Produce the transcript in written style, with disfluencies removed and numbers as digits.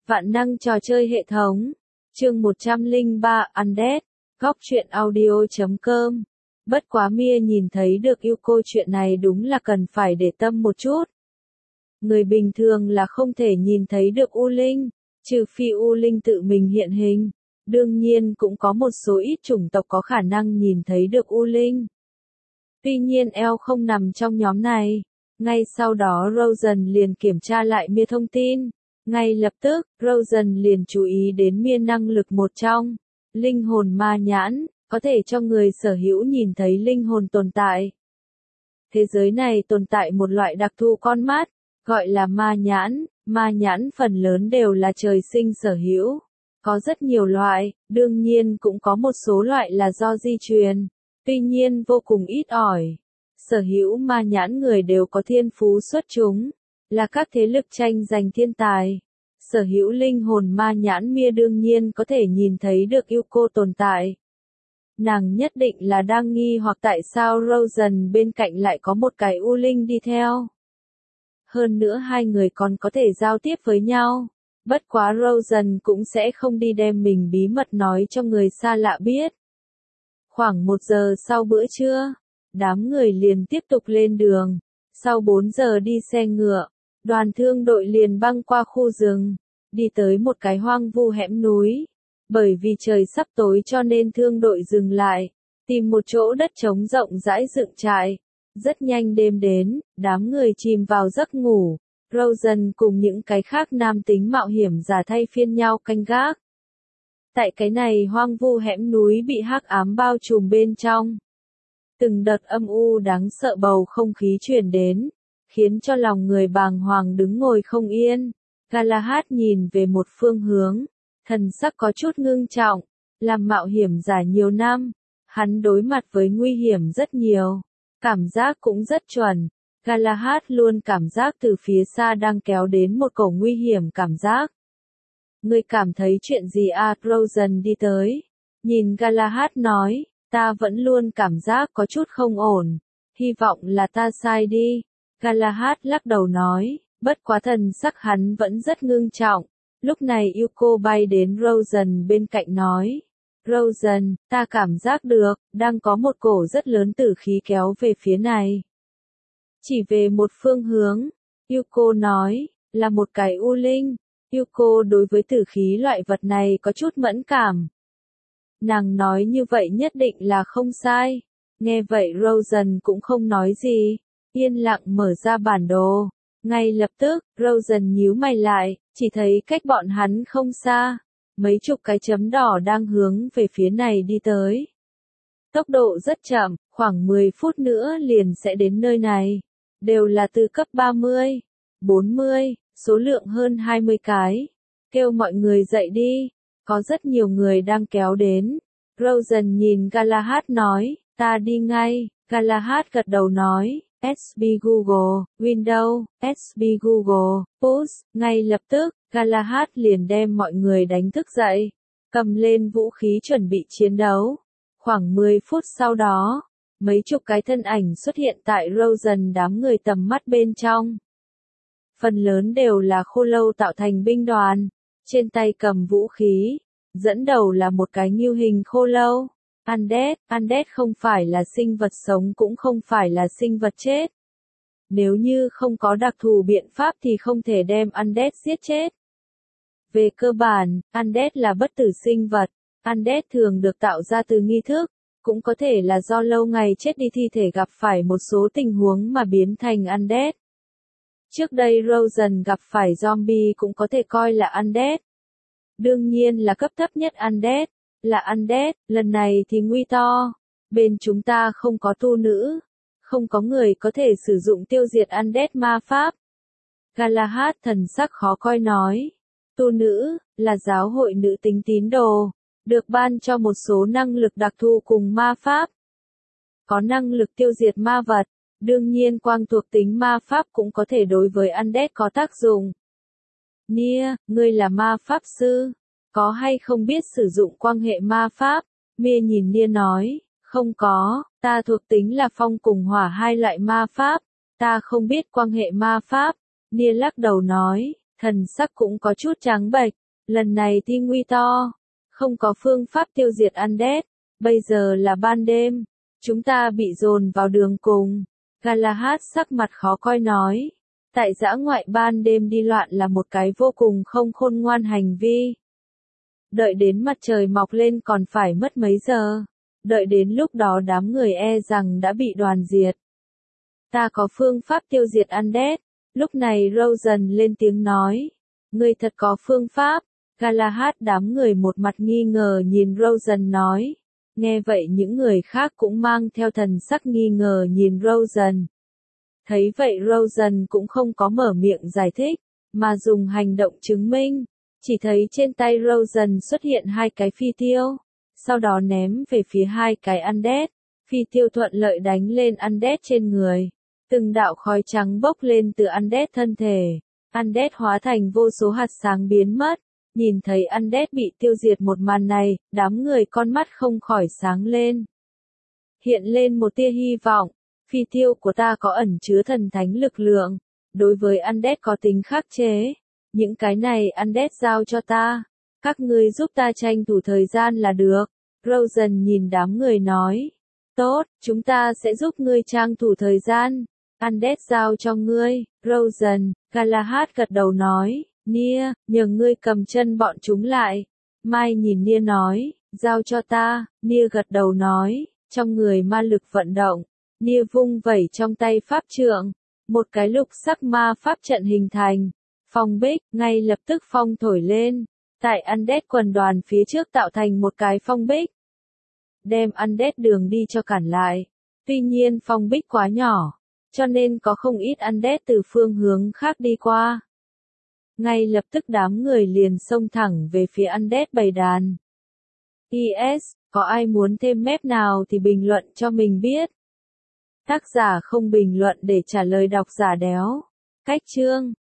Vạn năng trò chơi hệ thống. Chương 103 Undead. Góc truyện audio.com. Bất quá Mia nhìn thấy được yêu cô chuyện này đúng là cần phải để tâm một chút. Người bình thường là không thể nhìn thấy được U Linh, trừ phi U Linh tự mình hiện hình. Đương nhiên cũng có một số ít chủng tộc có khả năng nhìn thấy được U Linh. Tuy nhiên eo không nằm trong nhóm này. Ngay sau đó Rosen liền kiểm tra lại Mia thông tin. Ngay lập tức, Rosen liền chú ý đến Mia năng lực một trong. Linh hồn ma nhãn, có thể cho người sở hữu nhìn thấy linh hồn tồn tại. Thế giới này tồn tại một loại đặc thù con mắt, gọi là ma nhãn phần lớn đều là trời sinh sở hữu. Có rất nhiều loại, đương nhiên cũng có một số loại là do di truyền, tuy nhiên vô cùng ít ỏi. Sở hữu ma nhãn người đều có thiên phú xuất chúng, là các thế lực tranh giành thiên tài. Sở hữu linh hồn ma nhãn Mia đương nhiên có thể nhìn thấy được yêu cô tồn tại. Nàng nhất định là đang nghi hoặc tại sao Rosen bên cạnh lại có một cái U Linh đi theo. Hơn nữa hai người còn có thể giao tiếp với nhau. Bất quá Rosen cũng sẽ không đi đem mình bí mật nói cho người xa lạ biết. Khoảng 1 giờ sau bữa trưa, đám người liền tiếp tục lên đường. Sau 4 giờ đi xe ngựa, đoàn thương đội liền băng qua khu rừng, đi tới một cái hoang vu hẻm núi. Bởi vì trời sắp tối cho nên thương đội dừng lại, tìm một chỗ đất trống rộng rãi dựng trại. Rất nhanh đêm đến, đám người chìm vào giấc ngủ. Rosen cùng những cái khác nam tính mạo hiểm giả thay phiên nhau canh gác. Tại cái này hoang vu hẻm núi bị hắc ám bao trùm bên trong. Từng đợt âm u đáng sợ bầu không khí truyền đến, khiến cho lòng người bàng hoàng đứng ngồi không yên. Galahad nhìn về một phương hướng, thần sắc có chút ngưng trọng, làm mạo hiểm giả nhiều năm, hắn đối mặt với nguy hiểm rất nhiều, cảm giác cũng rất chuẩn. Galahad luôn cảm giác từ phía xa đang kéo đến một cổ nguy hiểm cảm giác. Ngươi cảm thấy chuyện gì à? Rosen đi tới, nhìn Galahad nói, ta vẫn luôn cảm giác có chút không ổn, hy vọng là ta sai đi. Galahad lắc đầu nói, bất quá thần sắc hắn vẫn rất ngưng trọng. Lúc này Yuko bay đến Rosen bên cạnh nói, Rosen, ta cảm giác được, đang có một cổ rất lớn tử khí kéo về phía này. Chỉ về một phương hướng, Yuko nói, là một cái U Linh. Yuko đối với tử khí loại vật này có chút mẫn cảm. Nàng nói như vậy nhất định là không sai. Nghe vậy Rosen cũng không nói gì, yên lặng mở ra bản đồ. Ngay lập tức, Rosen nhíu mày lại, chỉ thấy cách bọn hắn không xa, mấy chục cái chấm đỏ đang hướng về phía này đi tới. Tốc độ rất chậm, khoảng 10 phút nữa liền sẽ đến nơi này. Đều là từ cấp 30, 40, số lượng hơn 20 cái. Kêu mọi người dậy đi, có rất nhiều người đang kéo đến. Rosen nhìn Galahad nói, ta đi ngay. Galahad gật đầu nói, SB Google, Windows, SB Google, Push. Ngay lập tức, Galahad liền đem mọi người đánh thức dậy, cầm lên vũ khí chuẩn bị chiến đấu. Khoảng 10 phút sau đó, mấy chục cái thân ảnh xuất hiện tại Rosen đám người tầm mắt bên trong. Phần lớn đều là khô lâu tạo thành binh đoàn, trên tay cầm vũ khí, dẫn đầu là một cái ngưu hình khô lâu. Undead không phải là sinh vật sống cũng không phải là sinh vật chết. Nếu như không có đặc thù biện pháp thì không thể đem Undead giết chết. Về cơ bản, Undead là bất tử sinh vật. Undead thường được tạo ra từ nghi thức, cũng có thể là do lâu ngày chết đi thi thể gặp phải một số tình huống mà biến thành Undead. Trước đây Rosen gặp phải zombie cũng có thể coi là Undead. Đương nhiên là cấp thấp nhất Undead, là Undead, lần này thì nguy to. Bên chúng ta không có tu nữ, không có người có thể sử dụng tiêu diệt Undead ma pháp. Galahad thần sắc khó coi nói, tu nữ, là giáo hội nữ tính tín đồ, được ban cho một số năng lực đặc thù cùng ma pháp. Có năng lực tiêu diệt ma vật, đương nhiên quang thuộc tính ma pháp cũng có thể đối với Undead có tác dụng. Nia, ngươi là ma pháp sư, có hay không biết sử dụng quan hệ ma pháp? Mia nhìn Nia nói, không có, ta thuộc tính là phong cùng hỏa hai loại ma pháp, ta không biết quan hệ ma pháp. Nia lắc đầu nói, thần sắc cũng có chút trắng bệch, lần này thì nguy to, không có phương pháp tiêu diệt Undead, bây giờ là ban đêm, chúng ta bị dồn vào đường cùng. Galahad sắc mặt khó coi nói, tại dã ngoại ban đêm đi loạn là một cái vô cùng không khôn ngoan hành vi. Đợi đến mặt trời mọc lên còn phải mất mấy giờ, đợi đến lúc đó đám người e rằng đã bị đoàn diệt. Ta có phương pháp tiêu diệt Undead, lúc này Rosen lên tiếng nói, ngươi thật có phương pháp. Galahad đám người một mặt nghi ngờ nhìn Rosen nói. Nghe vậy những người khác cũng mang theo thần sắc nghi ngờ nhìn Rosen. Thấy vậy Rosen cũng không có mở miệng giải thích, mà dùng hành động chứng minh. Chỉ thấy trên tay Rosen xuất hiện hai cái phi tiêu, sau đó ném về phía hai cái Undead. Phi tiêu thuận lợi đánh lên Undead trên người. Từng đạo khói trắng bốc lên từ Undead thân thể. Undead hóa thành vô số hạt sáng biến mất. Nhìn thấy Undead bị tiêu diệt một màn này, đám người con mắt không khỏi sáng lên. Hiện lên một tia hy vọng, phi tiêu của ta có ẩn chứa thần thánh lực lượng, đối với Undead có tính khắc chế. Những cái này Undead giao cho ta, các ngươi giúp ta tranh thủ thời gian là được. Rosen nhìn đám người nói, tốt, chúng ta sẽ giúp ngươi tranh thủ thời gian. Undead giao cho ngươi, Rosen. Galahad gật đầu nói. Nia, nhờ ngươi cầm chân bọn chúng lại. Mai nhìn Nia nói, giao cho ta. Nia gật đầu nói, trong người ma lực vận động. Nia vung vẩy trong tay pháp trượng. Một cái lục sắc ma pháp trận hình thành. Phong bích, ngay lập tức phong thổi lên. Tại Undead quần đoàn phía trước tạo thành một cái phong bích. Đem Undead đường đi cho cản lại. Tuy nhiên phong bích quá nhỏ, cho nên có không ít Undead từ phương hướng khác đi qua. Ngay lập tức đám người liền xông thẳng về phía Undead bầy đàn. Is, có ai muốn thêm mép nào thì bình luận cho mình biết. Tác giả không bình luận để trả lời độc giả đéo. Cách chương